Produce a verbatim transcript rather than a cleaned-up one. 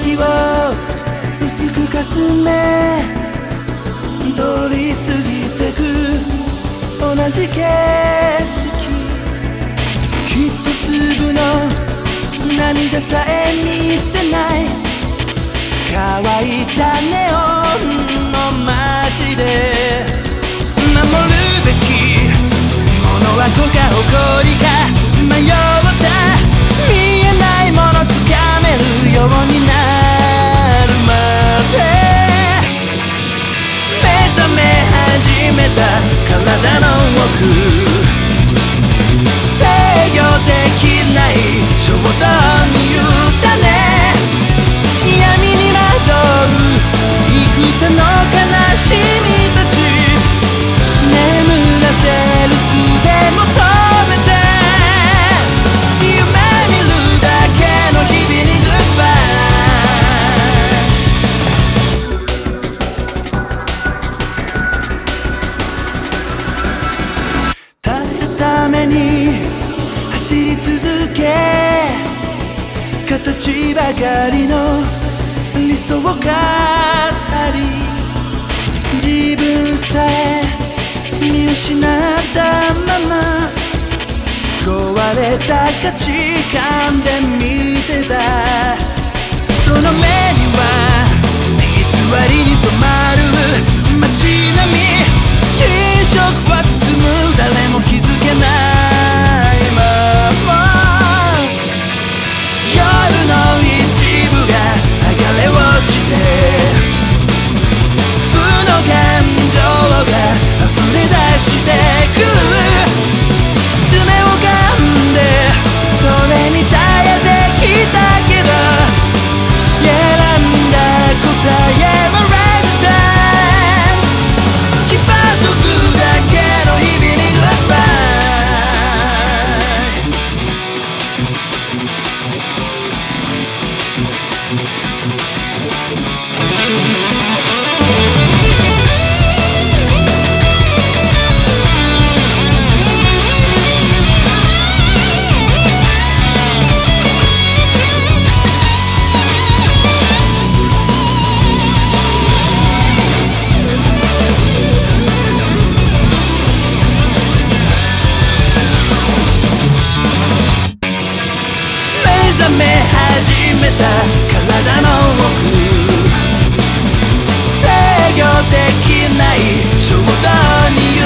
息を薄くかすめ通り過ぎてく同じ景色一粒の涙さえ見せない乾いたネオンの街で守るべきものは子か誇りか迷った見えないものつかめるようになるまで目覚め始めた体の奥制御できない衝動に委ね闇に惑う幾多の悲しみたち眠らせる術求めて夢見るだけの日々にグッバイただために走り続け形ばかりの理想があり自分さえ見失ったまま壊れた価値観で見てたその目には偽りに染まる街並み侵食は進む誰も気づけないまま夜の一部が剥がれ落ちて負の感情が溢れ出してくる爪を噛んでそれに耐えてきたけど選んだ答えは Right time 気張っとくだけの日々に Goodbye目覚め始めた体の奥制御できない衝動に